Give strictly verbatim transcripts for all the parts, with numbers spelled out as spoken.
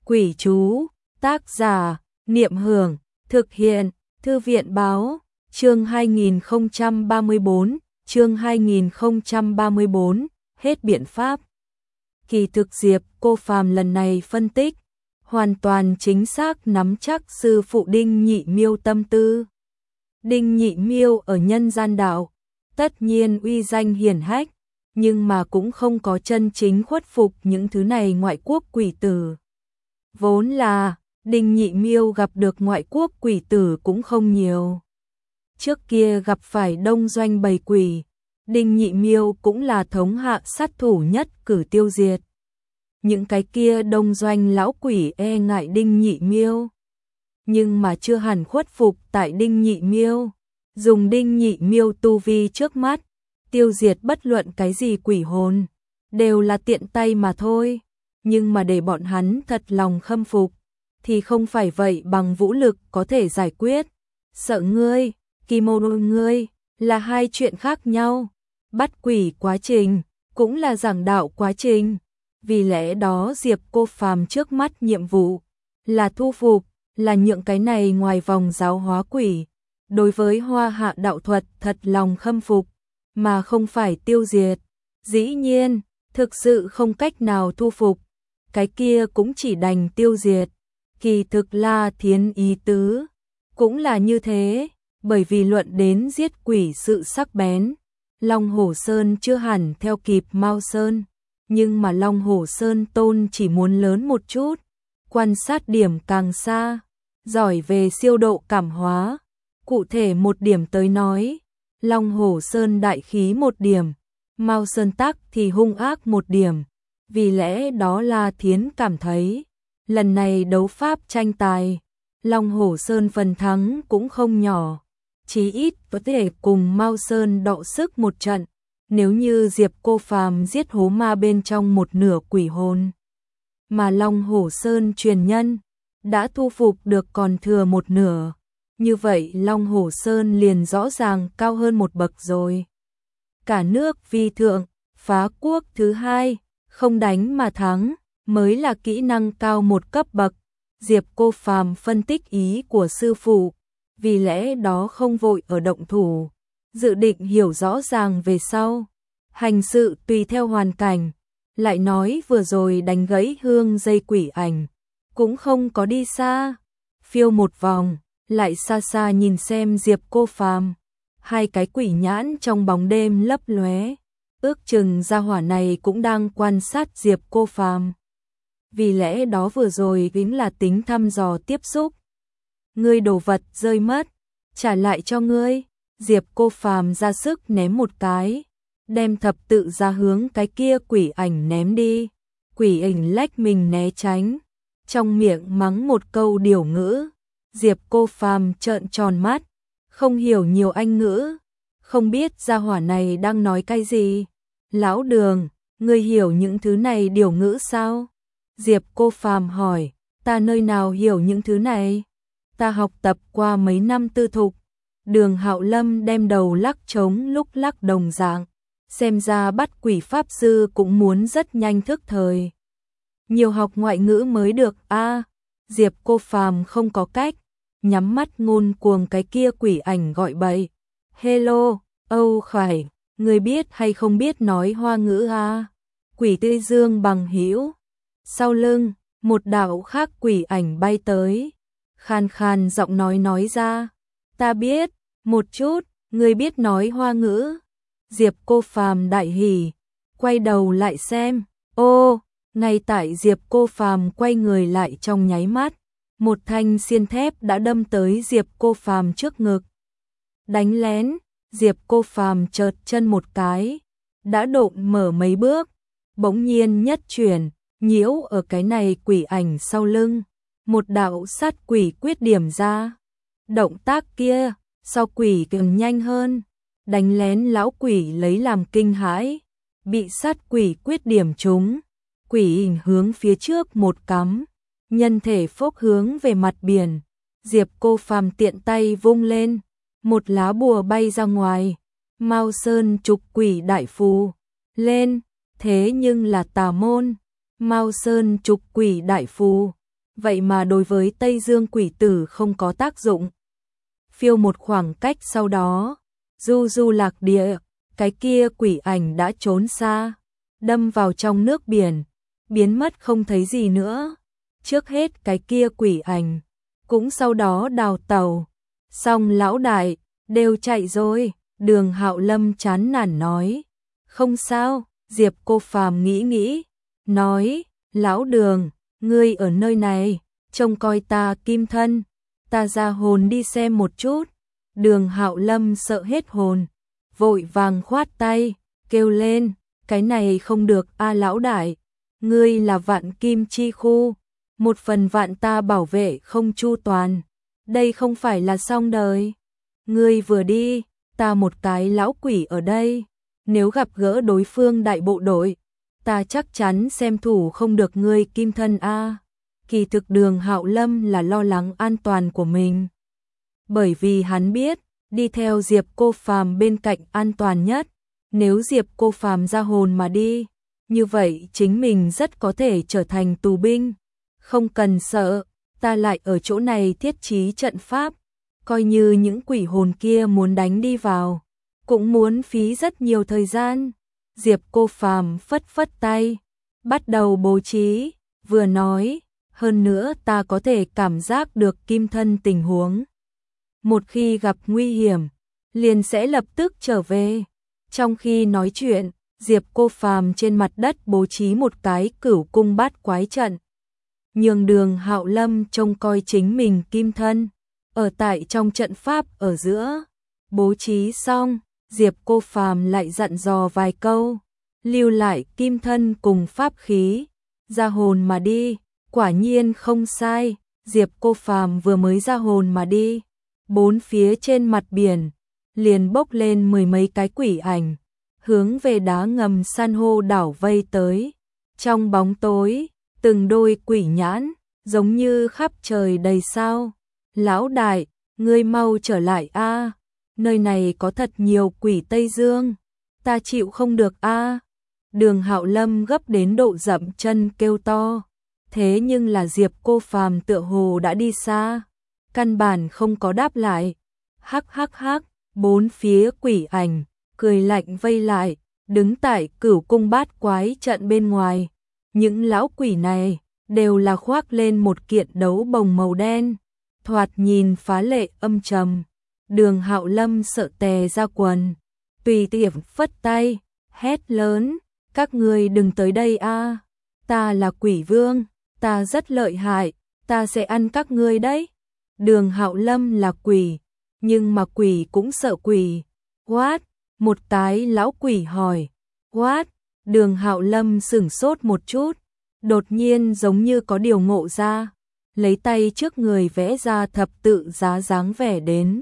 Quỷ chú, tác giả, Niệm Hưởng, thực hiện, Thư viện báo, chương hai nghìn không trăm ba mươi bốn, chương hai nghìn không trăm ba mươi bốn, hết biện pháp. Kỳ thực Diệp Cô Phàm lần này phân tích, hoàn toàn chính xác nắm chắc sư phụ Đinh Nhị Miêu tâm tư. Đinh Nhị Miêu ở nhân gian đạo, tất nhiên uy danh hiển hách, nhưng mà cũng không có chân chính khuất phục những thứ này ngoại quốc quỷ tử. Vốn là, Đinh Nhị Miêu gặp được ngoại quốc quỷ tử cũng không nhiều. Trước kia gặp phải đông doanh bầy quỷ, Đinh Nhị Miêu cũng là thống hạ sát thủ nhất cử tiêu diệt. Những cái kia đông doanh lão quỷ e ngại Đinh Nhị Miêu, nhưng mà chưa hẳn khuất phục tại Đinh Nhị Miêu. Dùng Đinh Nhị Miêu tu vi trước mắt, tiêu diệt bất luận cái gì quỷ hồn, đều là tiện tay mà thôi. Nhưng mà để bọn hắn thật lòng khâm phục, thì không phải vậy bằng vũ lực có thể giải quyết. Sợ ngươi, kimono ngươi, là hai chuyện khác nhau. Bắt quỷ quá trình, cũng là giảng đạo quá trình. Vì lẽ đó Diệp Cô Phàm trước mắt nhiệm vụ, là thu phục, là nhượng cái này ngoài vòng giáo hóa quỷ. Đối với Hoa Hạ đạo thuật thật lòng khâm phục, mà không phải tiêu diệt. Dĩ nhiên, thực sự không cách nào thu phục, cái kia cũng chỉ đành tiêu diệt. Kỳ thực La Thiến ý tứ cũng là như thế, bởi vì luận đến giết quỷ sự sắc bén, Long Hổ Sơn chưa hẳn theo kịp Mao Sơn, nhưng mà Long Hổ Sơn tôn chỉ muốn lớn một chút, quan sát điểm càng xa, giỏi về siêu độ cảm hóa. Cụ thể một điểm tới nói, Long Hổ Sơn đại khí một điểm, Mao Sơn Tắc thì hung ác một điểm. Vì lẽ đó La Thiến cảm thấy, lần này đấu pháp tranh tài, Long Hổ Sơn phần thắng cũng không nhỏ, chí ít có thể cùng Mao Sơn đọ sức một trận. Nếu như Diệp Cô Phàm giết hố ma bên trong một nửa quỷ hồn, mà Long Hổ Sơn truyền nhân đã thu phục được còn thừa một nửa, như vậy Long Hổ Sơn liền rõ ràng cao hơn một bậc rồi. Cả nước vi thượng, phá quốc thứ hai, không đánh mà thắng, mới là kỹ năng cao một cấp bậc. Diệp Cô Phàm phân tích ý của sư phụ, vì lẽ đó không vội ở động thủ, dự định hiểu rõ ràng về sau, hành sự tùy theo hoàn cảnh. Lại nói vừa rồi đánh gãy hương dây quỷ ảnh, cũng không có đi xa, phiêu một vòng, lại xa xa nhìn xem Diệp Cô Phàm, hai cái quỷ nhãn trong bóng đêm lấp lóe, ước chừng gia hỏa này cũng đang quan sát Diệp Cô Phàm. Vì lẽ đó vừa rồi chính là tính thăm dò tiếp xúc. Ngươi đồ vật rơi mất, trả lại cho ngươi. Diệp Cô Phàm ra sức ném một cái, đem thập tự ra hướng cái kia quỷ ảnh ném đi. Quỷ ảnh lách mình né tránh, trong miệng mắng một câu điều ngữ. Diệp Cô Phàm trợn tròn mắt, không hiểu nhiều Anh ngữ, không biết gia hỏa này đang nói cái gì. Lão Đường, ngươi hiểu những thứ này điều ngữ sao? Diệp Cô Phàm hỏi. Ta nơi nào hiểu những thứ này? Ta học tập qua mấy năm tư thục. Đường Hạo Lâm đem đầu lắc trống lúc lắc đồng dạng, xem ra bắt quỷ pháp sư cũng muốn rất nhanh thức thời. Nhiều học ngoại ngữ mới được a. À, Diệp Cô Phàm không có cách, nhắm mắt ngôn cuồng cái kia quỷ ảnh gọi bậy. Hello, Âu Khải, người biết hay không biết nói Hoa ngữ a? À? Quỷ Tây Dương bằng hữu. Sau lưng, một đạo khác quỷ ảnh bay tới, khan khan giọng nói nói ra, ta biết, một chút, người biết nói Hoa ngữ. Diệp Cô Phàm đại hỉ, quay đầu lại xem, ô, ngay tại Diệp Cô Phàm quay người lại trong nháy mắt, một thanh xiên thép đã đâm tới Diệp Cô Phàm trước ngực. Đánh lén, Diệp Cô Phàm chợt chân một cái, đã độn mở mấy bước, bỗng nhiên nhất chuyển, nhiễu ở cái này quỷ ảnh sau lưng, một đạo sát quỷ quyết điểm ra. Động tác kia, sau quỷ càng nhanh hơn, đánh lén lão quỷ lấy làm kinh hãi, bị sát quỷ quyết điểm trúng, quỷ hình hướng phía trước một cắm, nhân thể phốc hướng về mặt biển. Diệp Cô Phàm tiện tay vung lên, một lá bùa bay ra ngoài, Mao Sơn trục quỷ đại phù lên, thế nhưng là tà môn. Mao Sơn trục quỷ đại phù vậy mà đối với Tây Dương quỷ tử không có tác dụng. Phiêu một khoảng cách sau đó, du du lạc địa, cái kia quỷ ảnh đã trốn xa, đâm vào trong nước biển, biến mất không thấy gì nữa. Trước hết cái kia quỷ ảnh, cũng sau đó đào tàu. Xong lão đại, đều chạy rồi, Đường Hạo Lâm chán nản nói. Không sao, Diệp Cô Phàm nghĩ nghĩ, nói, lão Đường, ngươi ở nơi này, trông coi ta kim thân, ta ra hồn đi xem một chút. Đường Hạo Lâm sợ hết hồn, vội vàng khoát tay, kêu lên, cái này không được a lão đại, ngươi là vạn kim chi khu, một phần vạn ta bảo vệ không chu toàn, đây không phải là xong đời. Ngươi vừa đi, ta một cái lão quỷ ở đây, nếu gặp gỡ đối phương đại bộ đội, ta chắc chắn xem thủ không được ngươi kim thân a. Kỳ thực Đường Hạo Lâm là lo lắng an toàn của mình, bởi vì hắn biết, đi theo Diệp Cô Phàm bên cạnh an toàn nhất, nếu Diệp Cô Phàm ra hồn mà đi, như vậy chính mình rất có thể trở thành tù binh. Không cần sợ, ta lại ở chỗ này thiết trí trận pháp, coi như những quỷ hồn kia muốn đánh đi vào, cũng muốn phí rất nhiều thời gian. Diệp Cô Phàm phất phất tay, bắt đầu bố trí, vừa nói, hơn nữa ta có thể cảm giác được kim thân tình huống. Một khi gặp nguy hiểm, liền sẽ lập tức trở về. Trong khi nói chuyện, Diệp Cô Phàm trên mặt đất bố trí một cái cửu cung bát quái trận, nhường Đường Hạo Lâm trông coi chính mình kim thân, ở tại trong trận pháp ở giữa. Bố trí xong, Diệp Cô Phàm lại dặn dò vài câu, lưu lại kim thân cùng pháp khí, ra hồn mà đi. Quả nhiên không sai, Diệp Cô Phàm vừa mới ra hồn mà đi, bốn phía trên mặt biển liền bốc lên mười mấy cái quỷ ảnh, hướng về đá ngầm san hô đảo vây tới. Trong bóng tối, từng đôi quỷ nhãn, giống như khắp trời đầy sao. Lão đại, ngươi mau trở lại a, nơi này có thật nhiều quỷ Tây Dương, ta chịu không được a. Đường Hạo Lâm gấp đến độ dậm chân kêu to. Thế nhưng là Diệp Cô Phàm tựa hồ đã đi xa, căn bản không có đáp lại. Hắc hắc hắc, bốn phía quỷ ảnh, cười lạnh vây lại, đứng tại cửu cung bát quái trận bên ngoài. Những lão quỷ này, đều là khoác lên một kiện đấu bồng màu đen, thoạt nhìn phá lệ âm trầm. Đường Hạo Lâm sợ tè ra quần, tùy tiện phất tay, hét lớn, các ngươi đừng tới đây a, ta là quỷ vương. Ta rất lợi hại, ta sẽ ăn các ngươi đấy. Đường Hạo Lâm là quỷ, nhưng mà quỷ cũng sợ quỷ. What? Một cái lão quỷ hỏi. What? Đường Hạo Lâm sửng sốt một chút, đột nhiên giống như có điều ngộ ra, lấy tay trước người vẽ ra thập tự giá dáng vẻ đến.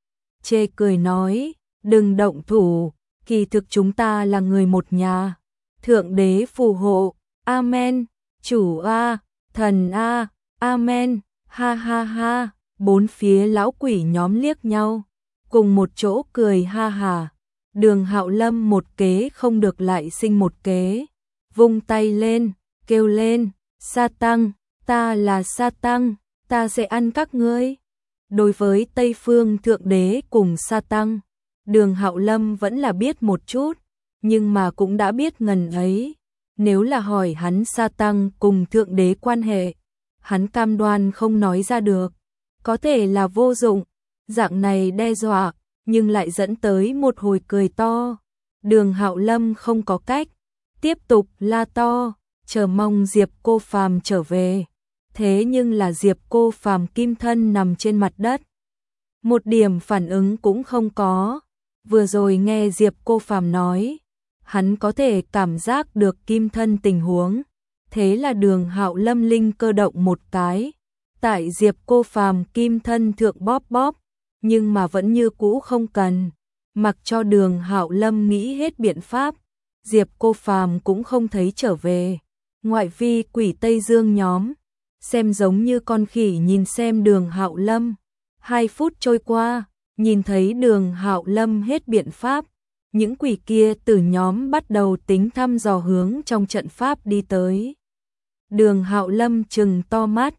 Chê cười nói, đừng động thủ, kỳ thực chúng ta là người một nhà. Thượng đế phù hộ, amen, chủ a, thần a, amen, ha ha ha. Bốn phía lão quỷ nhóm liếc nhau, cùng một chỗ cười ha hà. Đường Hạo Lâm một kế không được lại sinh một kế, vung tay lên, kêu lên, Sa Tăng, ta là Sa Tăng, ta sẽ ăn các ngươi. Đối với Tây Phương Thượng Đế cùng Sa Tăng, Đường Hạo Lâm vẫn là biết một chút, nhưng mà cũng đã biết ngần ấy. Nếu là hỏi hắn Sa Tăng cùng Thượng Đế quan hệ, hắn cam đoan không nói ra được, có thể là vô dụng. Dạng này đe dọa, nhưng lại dẫn tới một hồi cười to. Đường Hạo Lâm không có cách, tiếp tục la to, chờ mong Diệp Cô Phàm trở về. Thế nhưng là Diệp Cô Phàm kim thân nằm trên mặt đất, một điểm phản ứng cũng không có. Vừa rồi nghe Diệp Cô Phàm nói, hắn có thể cảm giác được kim thân tình huống. Thế là Đường Hạo Lâm linh cơ động một cái, tại Diệp Cô Phàm kim thân thượng bóp bóp, nhưng mà vẫn như cũ không cần. Mặc cho Đường Hạo Lâm nghĩ hết biện pháp, Diệp Cô Phàm cũng không thấy trở về. Ngoại vi quỷ Tây Dương nhóm, xem giống như con khỉ nhìn xem Đường Hạo Lâm. Hai phút trôi qua, nhìn thấy Đường Hạo Lâm hết biện pháp, những quỷ kia từ nhóm bắt đầu tính thăm dò hướng trong trận pháp đi tới. Đường Hạo Lâm trừng to mắt,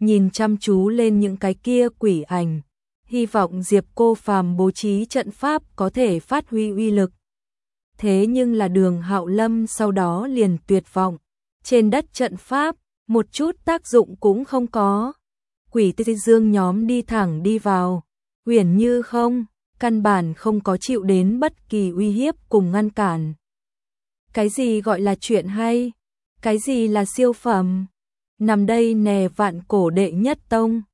nhìn chăm chú lên những cái kia quỷ ảnh, hy vọng Diệp Cô Phàm bố trí trận pháp có thể phát huy uy lực. Thế nhưng là Đường Hạo Lâm sau đó liền tuyệt vọng, trên đất trận pháp, một chút tác dụng cũng không có. Quỷ Tây Dương nhóm đi thẳng đi vào, huyền như không, căn bản không có chịu đến bất kỳ uy hiếp cùng ngăn cản. Cái gì gọi là chuyện hay? Cái gì là siêu phẩm? Nằm đây nè vạn cổ đệ nhất tông.